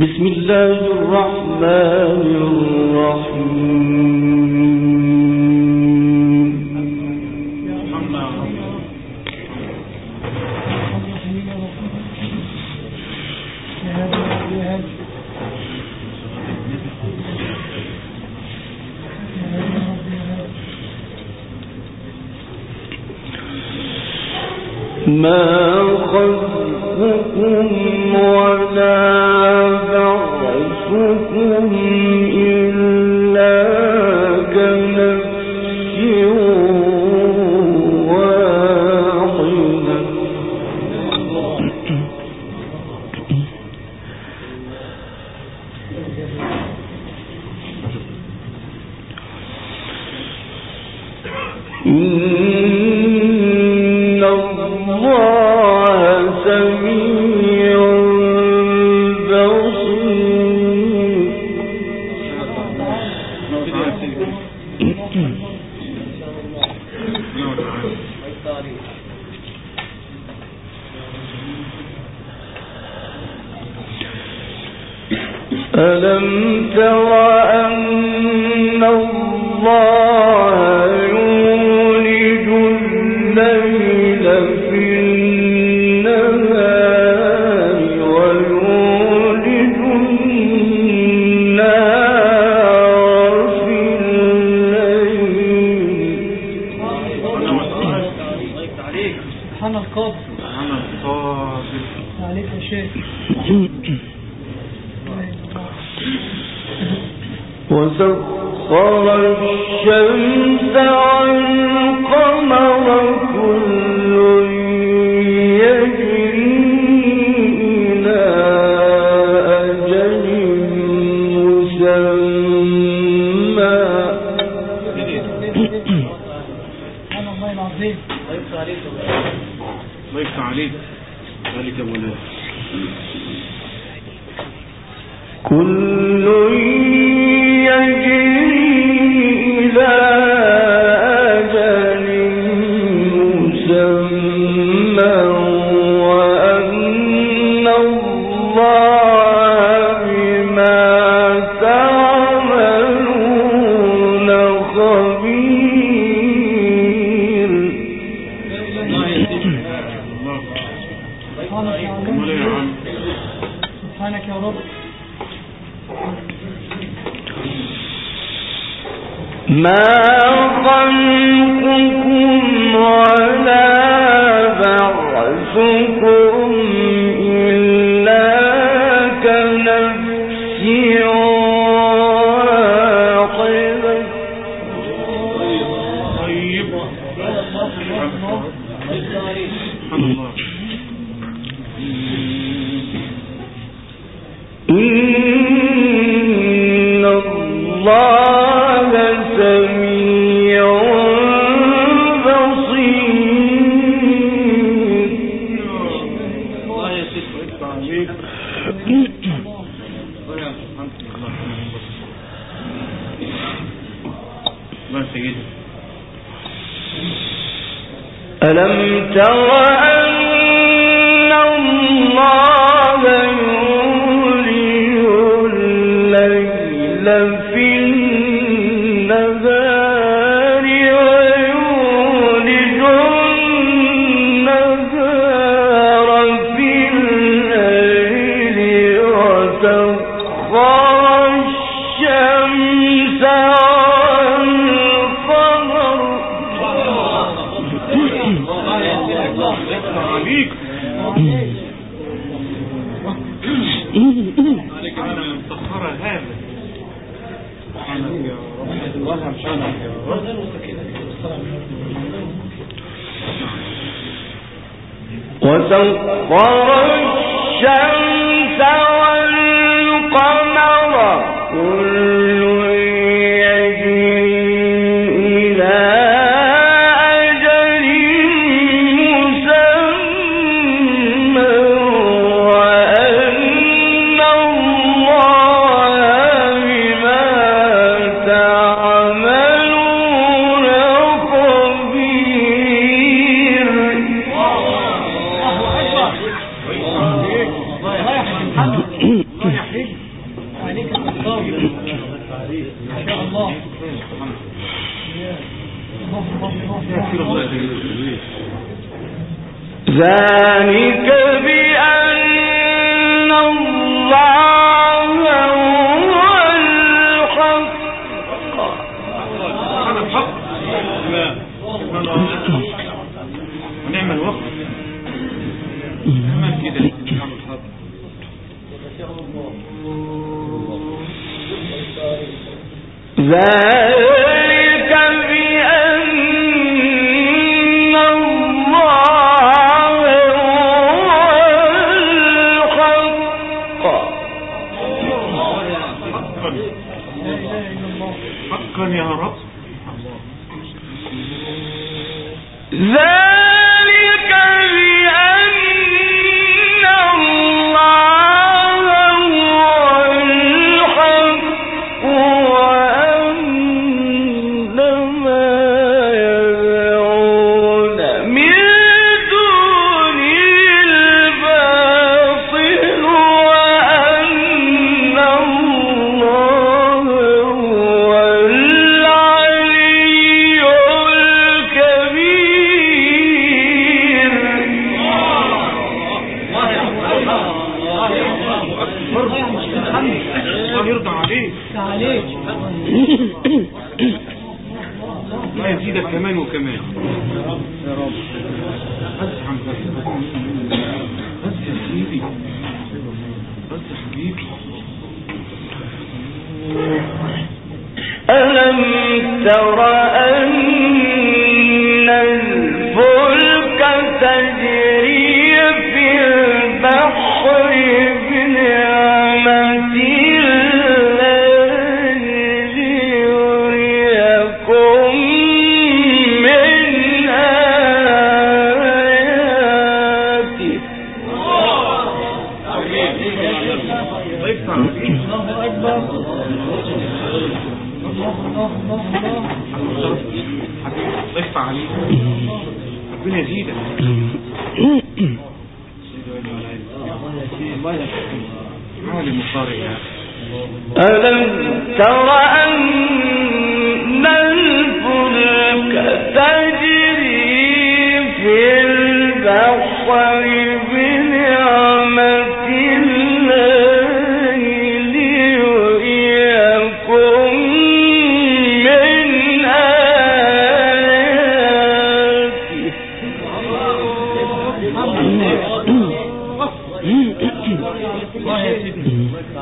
بسم الله الرحمن الرحيم. ما خلقكم ولا بعثكم إلا كنفس واحدة. ألم تر أن الله يولج الليل في النهار ويولج النهار في الليل. سبحان القادر عليك يا شيخ. وسخر الشمس والقمر كل يجري إلى أجل مسمى. سبحان الله العظيم. الله يفتح عليك ذلك مولانا. كل يجري إلى أجل مسمى وأن الله بما تعملون خبير. سبحانك يا رب. ما خلقكم ولا بعثكم إلا كنفس واحدة. طيب إن الله سميع بصير. الله يفتح عليك. الله سيدي. ألم تر أن الله يولج الليل في النهار ويولج النهار في الليل وسخر الشمس والقمر. عليك عليك أنا مسخرة هذا. سبحانك يا رب. سبحانك يا رب. وسخر الشمس والقمر كل يجري إلى أجل مسمى وأن الله بما تعملون خبير. الله يحييك عليك الصواب ما شاء الله. ذلك بأن الله هو الحق. هذا الحق ونعم الوقت نعمل كده نعم الحق. ذلك بأن الله هو الحق. حقا يا رب. ذلك بأن الله هو الحق وأن ما يدعون من دونه الباطل وأن الله هو العلي الكبير. الله يرضى عليك. عليك الله يزيدك كمان وكمان يا رب. بس حمزة بس يا سيدي بس يا حبيبي. ألم تر أن الفلك تجري في البحر بنعمة الله ليريكم من آياته. الله أكبر. الله ضيف عليك ربنا يزيدك. عالم الطارئ يا ألم تر أن الفلك تجري في البحر بنعمة الله ليريكم من آياته. الله يا سيدي.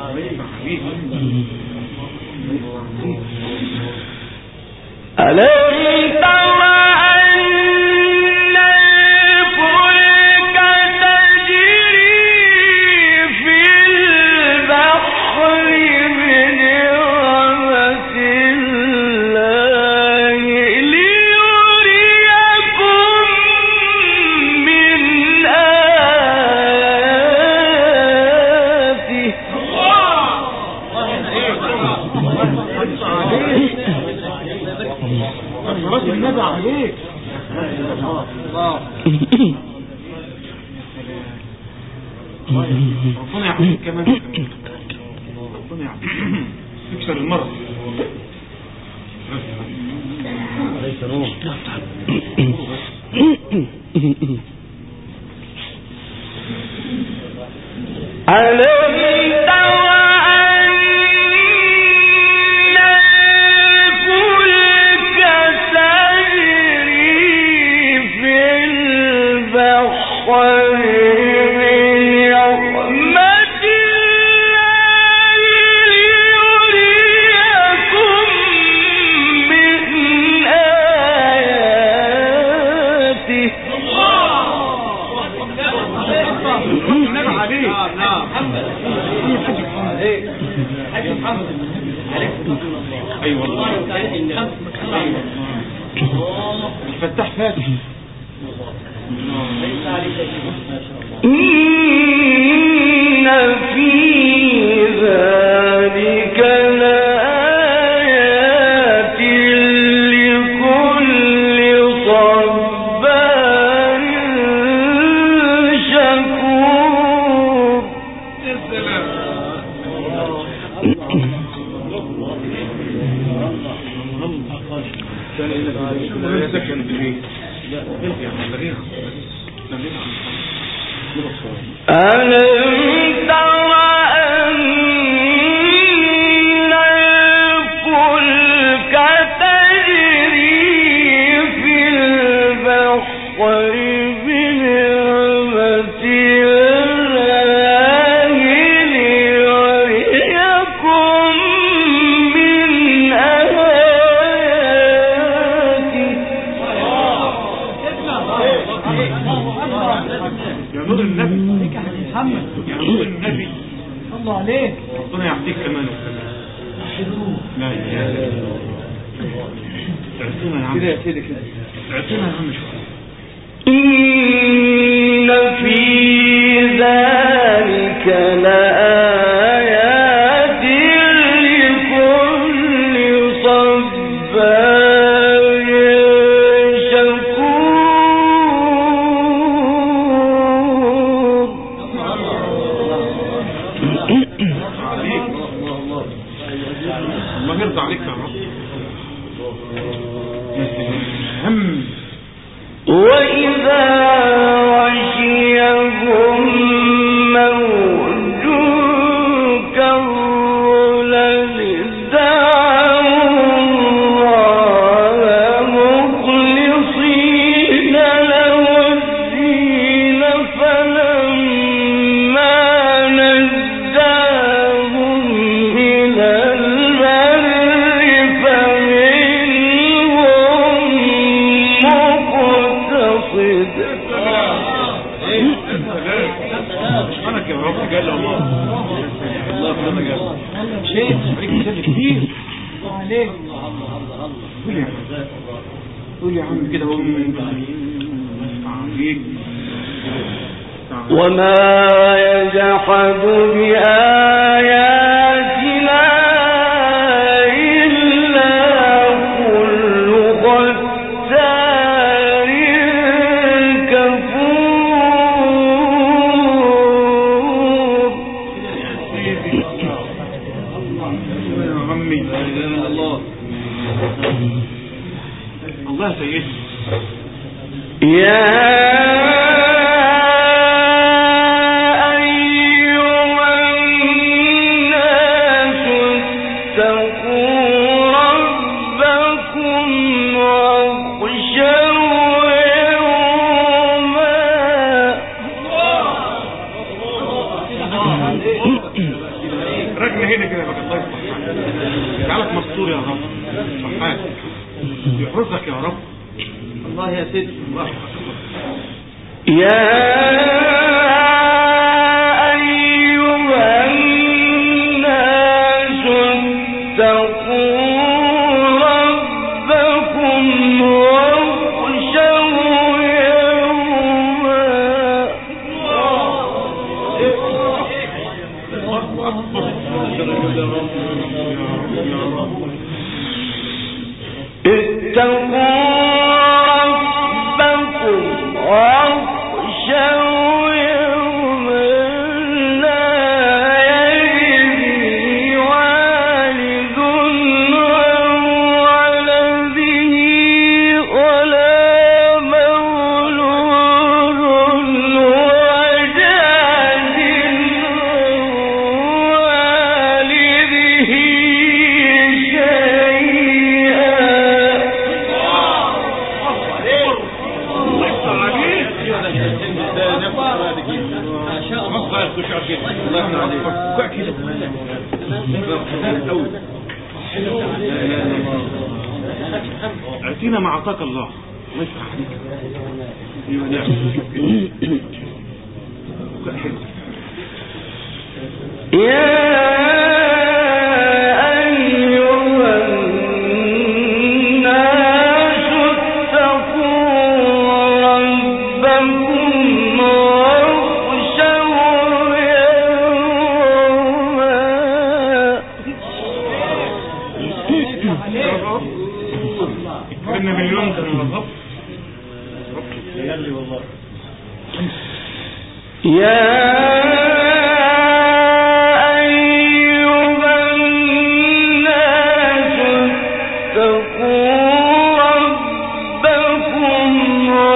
ألم تر أن الفلك تجري في البحر بنعمة الله ليريكم من آياته. صلاة النبي عليك. ربنا يعطيك كمان ربنا يعطيك تكسر المرض. ألم تر أن الفلك تجري في البحر بنعمة الله ليريكم من آياته. النبي عليك. اي والله الفتاح فاتح. إن في ذلك لآيات لكل صبار شكور. ألم تر أن الفلك تجري في البحر بنعمة الله ليريكم من آياته. يا نور النبي محمد يا نور النبي الله عليك. ربنا يعطيك كمان وكمان. لا اله الا الله. اعطينا يا عم كده، يا سيدي كده، اعطينا يا عم شويه. إن في ذلك لآيات لكل صبار شكور. الله يرضى عليك يا رب. هم وإذا غشيهم موج كالظلل دعوا الله مخلصين له الدين فلما نجاهم إلى البر فمنهم مقتصد. سبحانك يا رب جل الله. الله ربنا جل شيء عليك شيء كتير. الله عليك. قول يا عم، قول يا عم كده هو عليك. وما يجحد بآياتنا إلا كل ختار كفور. يا عمي الله الله يا سيدي. يا رجل هنا كده بقى. الله يصلح حالك، يجعلك مستور يا رب، صحاك يحرسك يا رب. الله يا سيدي. الله أكبر. يا أيها الناس اتقوا ربكم واخشوا يوما. اتقوا ربكم واخشوا يوما لا يجزي والد عن ولده ولا مولود هو جاز والده اعطينا ما اعطاك الله. الله يفتح عليك. ايوه نعم. يا أيها الناس اتقوا ربكم واخشوا يوما. اكرمنا باليوم ده يا رب. يا أيها الناس اتقوا ربكم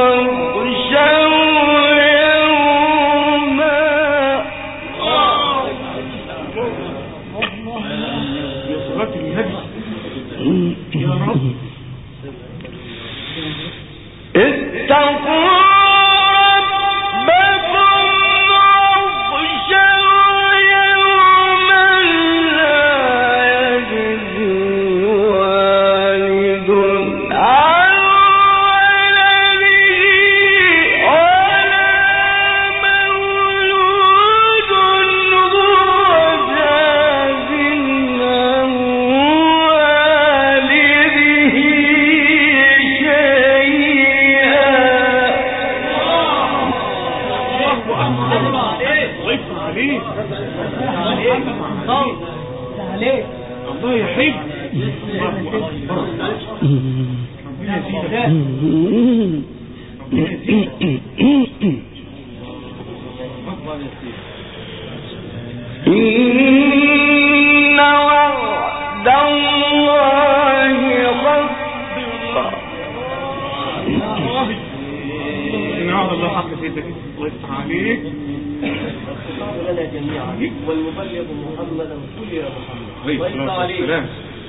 يفتح عليك عليك الله يحب. الله أكبر. ربنا يزيدك. ربنا يزيدك. إن وعد الله حق. إن وعد الله حق سيدك. الله يفتح عليك. لنا جميعا والمبلغ محمدا كل يا محمد. السلام.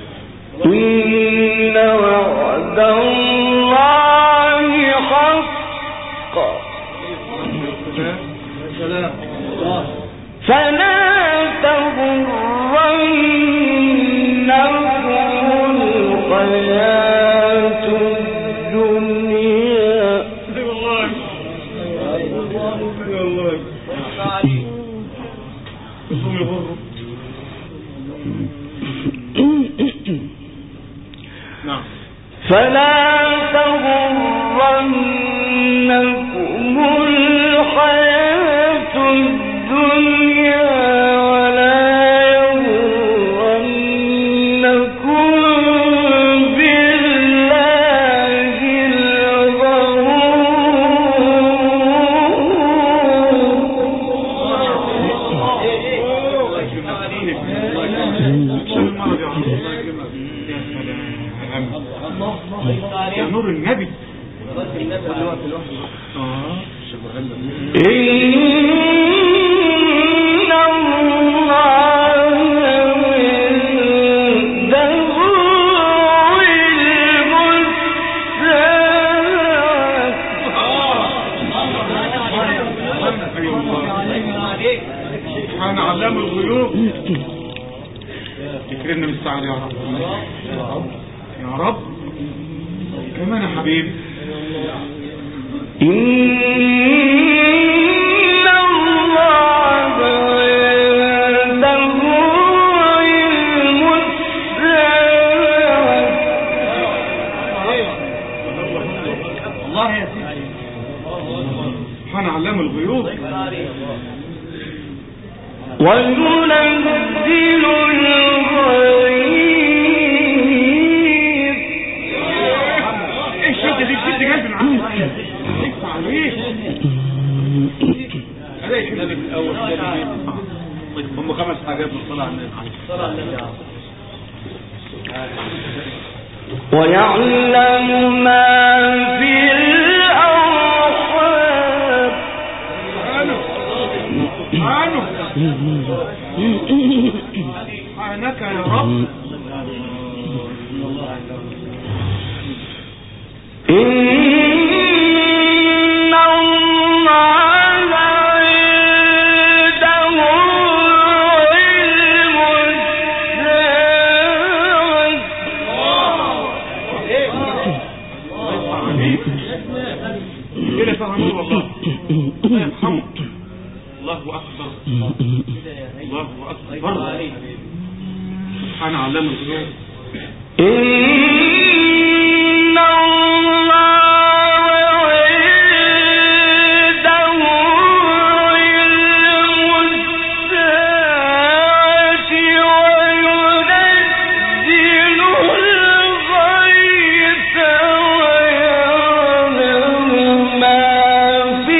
إن وعد الله حق فلا تغرنكم الحياة الدنيا. اي والله اي والله اسمه يغروا. نعم. فلا تغرنكم الحياة الدنيا ولا يغرنكم بالله يا نور النبي. إن الله عنده سبحان علام الغيوب. يكرمنا بالسعادة يا رب. يا رب كمان يا حبيبي. إن الله عنده علم الساعة. الله يا سيدي. سبحان علام الغيوب. وينزل الغيث. ايه الشدة دي؟ الشدة جاية من عندك. اكفى عليك. هذا الشدة دي من الأول. هم 5 حاجات بالصلاة على النبي. ويعلم ما في الأرحام. سبحانك يا رب. إن الله عنده علم الساعة. كده فهموا والله. الله يرحمه. الله أكبر. الله أكبر. سبحان علام الغيوب. إن الله عنده علم الساعة وينزل الغيث ويعلم ما في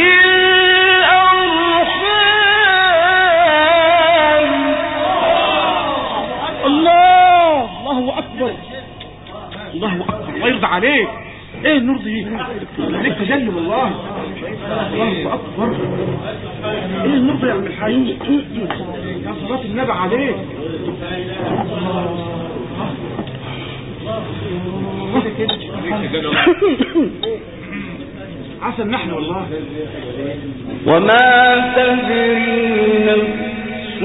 الأرحام. الله أكبر. الله أكبر. الله يرضى عليك. ايه النور دي؟ عليك تجلي والله. الله أكبر. ايه النور ده يا عم الحاج؟ يا صلاة النبي عليك. عسل نحن والله. وما تدري نفس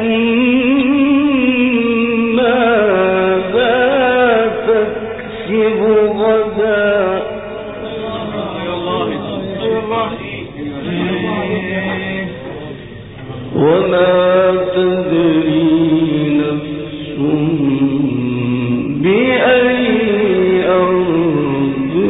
ماذا تكسب غدا. وما تدري نفس بأي أرض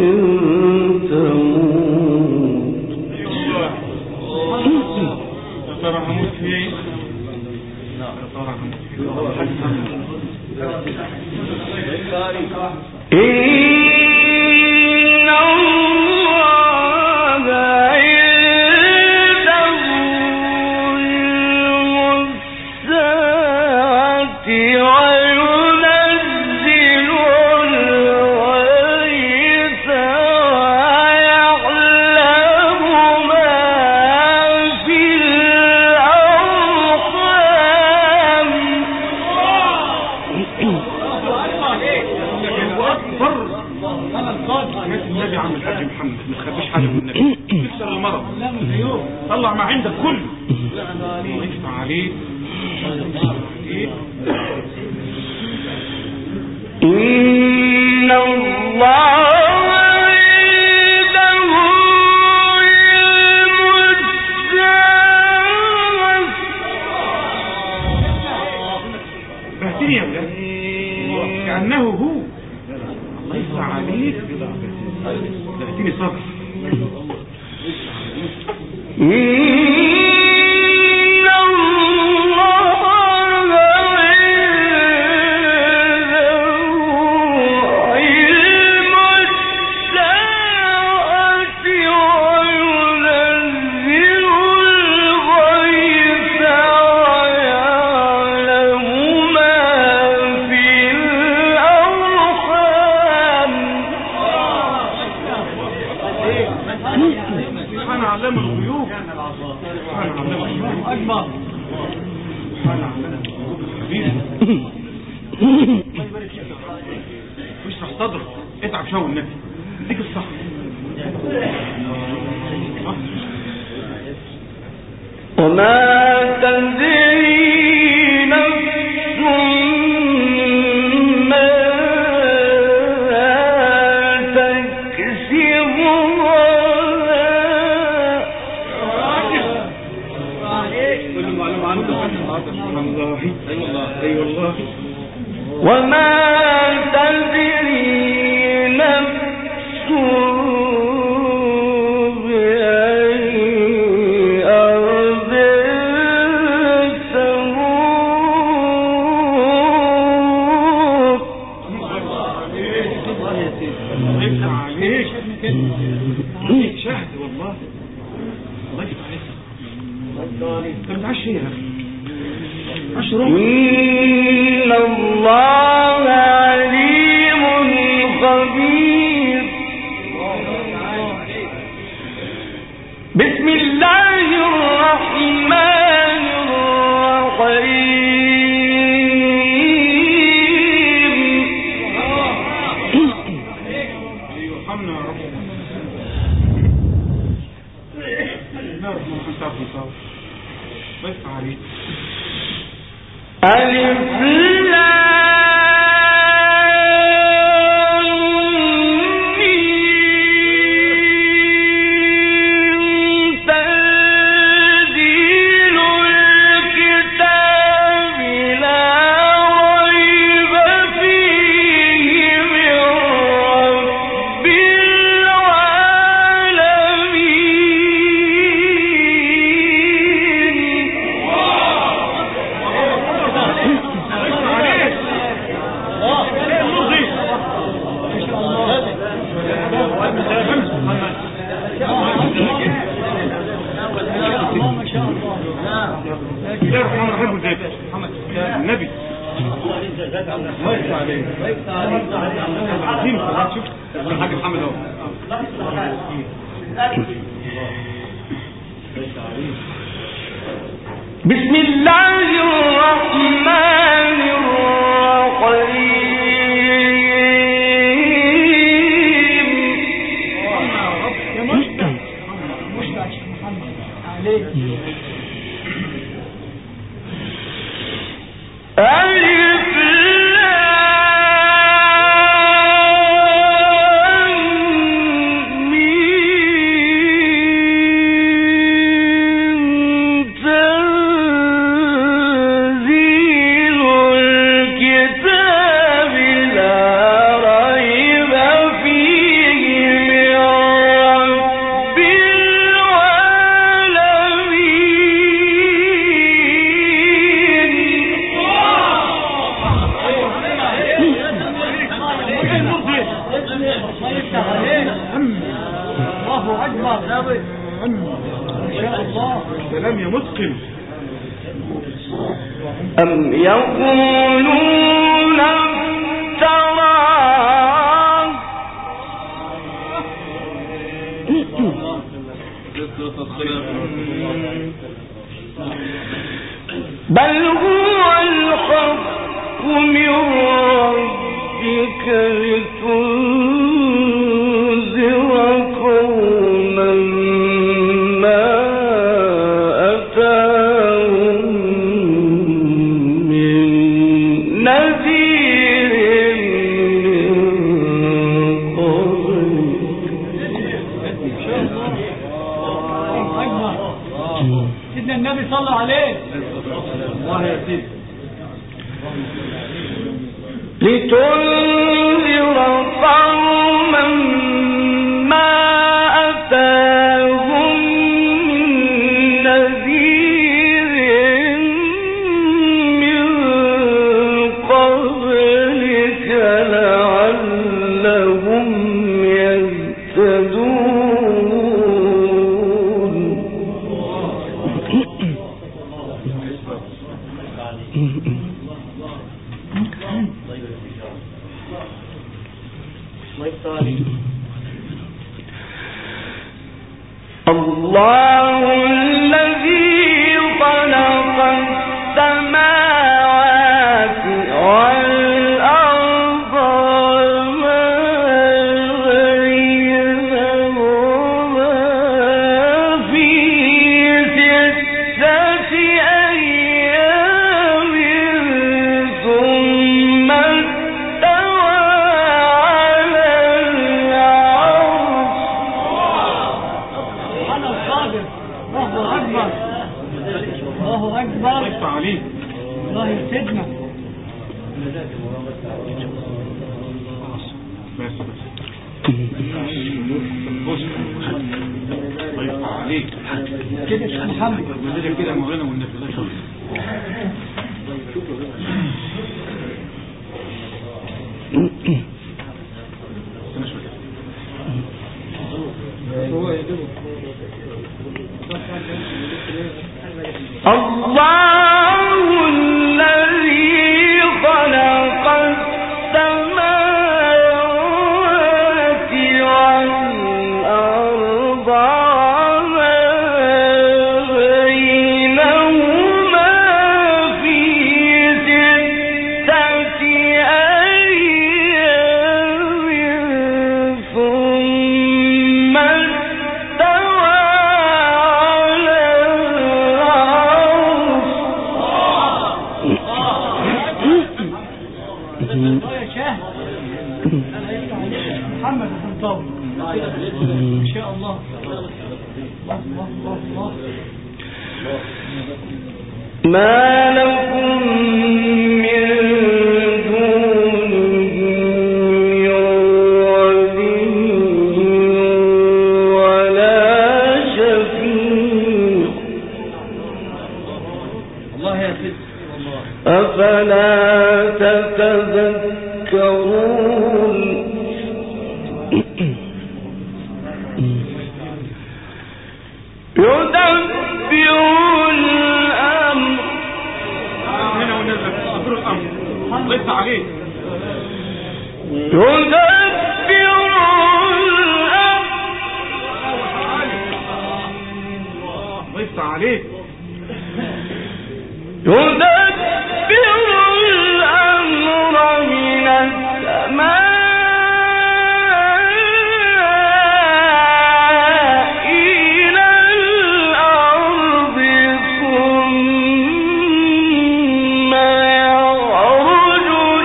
تموت. ترى هموت فين؟ طلع ما عندك كله. يفتح عليك. إن الله بهتني يا ولاد كأنه هو. الله يفتح عليك. بهتني صبر. واشرح صدرك اتعب شو النبي اديك الصح. وما تدري نفس ما تكسب وما تدري نفس بأي أرض تموت. عليك شهد والله. الله يفتح عليك. انت بتعشي ايه يا اخي؟ إن الله عليم خبير. بسم الله الرحمن الرحيم. يرحمنا يا رب. الله يفتح عليك. ألف النبي الله يفتح عليك. عظيم شوف الحاج محمد اهو. بسم الله الرحمن الرحيم. يا مشبع مشبع شيخ محمد عليك. ممكن. أم يقولون افتراه بل هو الحق من ربك لتنذر قوما ما أتاهم من نذير من قبلك. سيدنا النبي صلى عليه. الله يا سيدي. لتنذر قوما ما أتاهم من نذير من قبلك لعلهم يهتدون. الله الذي خلق السماوات والأرض وما بينهما في 6 أيام ثم استوى على العرش. أنا القادر. الله أكبر. الله أكبر. الله عليك. الله يسعدنا. بس بص الله عليك كده يا محمد. مزاجك كده مولانا والنبي الله يخليك. الله الذي خلق السماوات والأرض وما بينهما في 6 أيام ثم استوى على يا شاه. محمد بن طاووس. إن شاء الله. الله الله الله. ما لكم من دونه من ولي ولا شفيع الله يا سيدي. أفلا تتذكرون. يدبر الأمر. هنا ونزل دبر الامر. الله عليك. يدبر الأمر. الله عليك. يدبر الأمر من السماء إلى الأرض ثم يعرج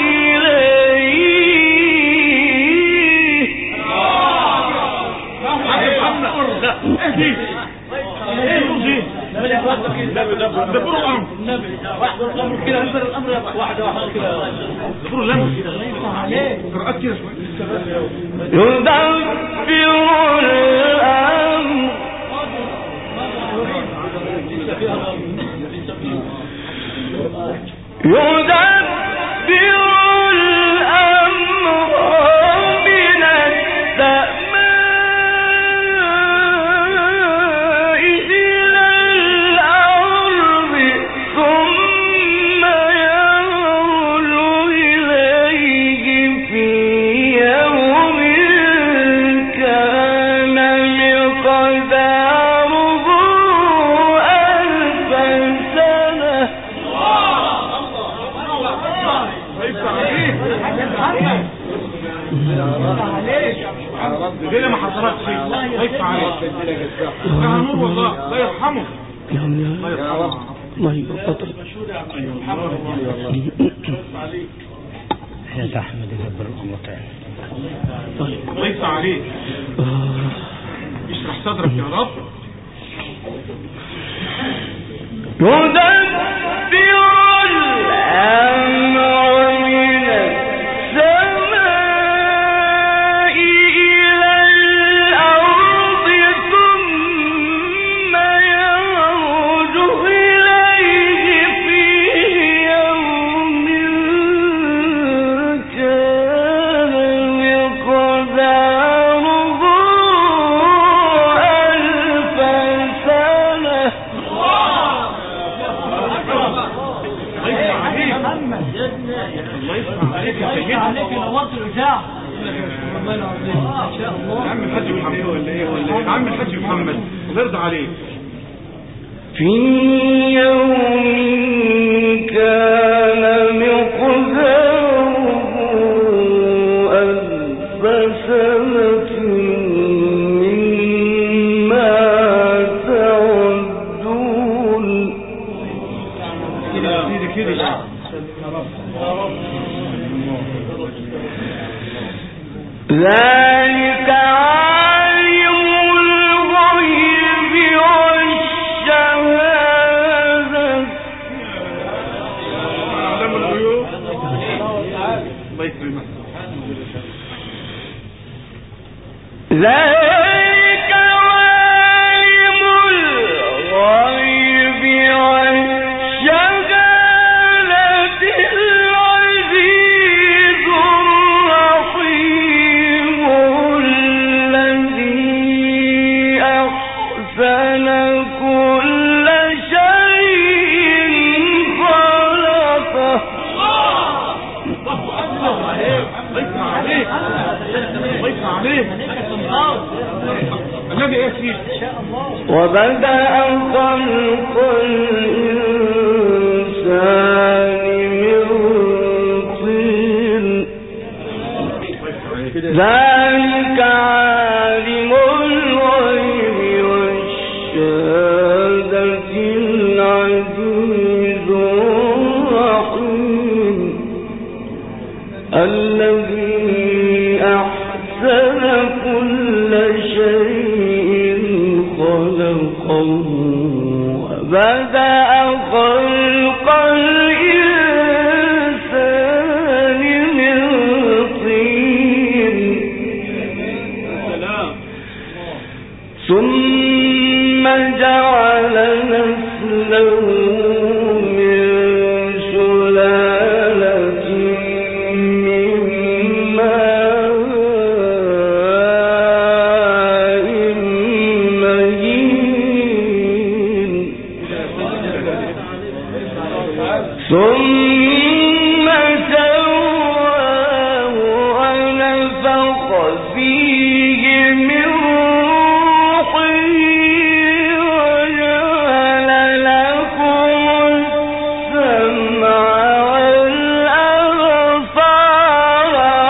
إليه. دبر الامر. الامر كده انزل الامر واحده واحده كده. دبر الامر. عليه. قراءات كده شويه. يدبر الأمر. يدبر الأمر من السماء إلى الأرض رجالة ما حصلتش شيء خايف عليك اسمها نور والله الله يرحمه الله يرحمه الله يبطل يا أحمد يدبر الأمر تعالى الله يفتح عليك اشرح صدرك يا رب يدبر الأمر من السماء إلى الأرض ثم يعرج إليه في يوم كان مقداره 1000 سنة. الله يفتح عليك يا سيدي عليك نورت الإذاعة والله العظيم ما شاء الله عم الحاج محمد ولا ايه عم الحاج محمد الله يرضى عليك في يوم كان مقداره 1000 سنة مما تعدون. كده ذلك عالم الغيب والشهادة. عالم الغيوب الله يكرمك ذلك عالم الغيب والشهادة العزيز الرحيم الذي أحسن كل شيء خلقه. النبي ايه فيه وبدأ خلق الإنسان من طين ذلك عالم الغيب والشهادة العزيز الرحيم الذي أحسن كل شيء خلقه وبدأ خلق الإنسان من طين ثم جعل نسله من سلالة من ماء مهين ثم سواه ونفخ فيه من روحه وجعل لكم السمع والأبصار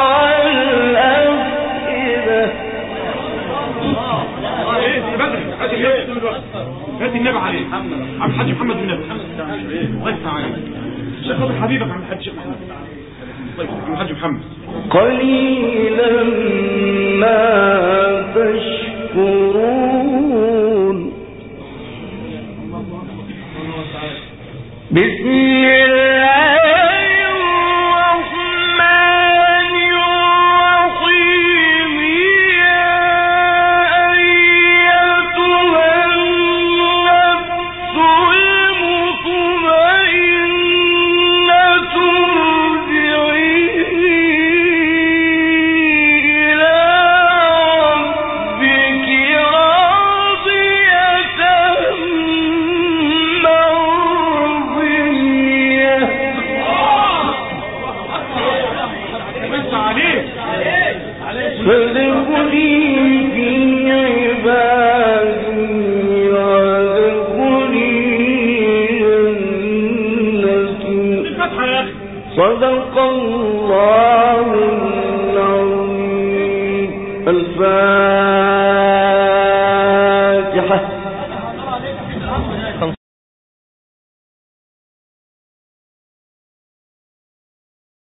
والأفئدة. هات النبي عليه عم الحاج محمد بن الله يفتح عليك شيخ حبيبك عم الحاج محمد الله يفتح عم الحاج محمد قليلا ما تشكرون. بسم الله الرحمن الرحيم يا أيتها النفس المطمئنة ارجعي إلى ربك راضية مرضية. فادخلي في عبادي وادخلي جنتي. صدق الله العظيم. الفاتحة.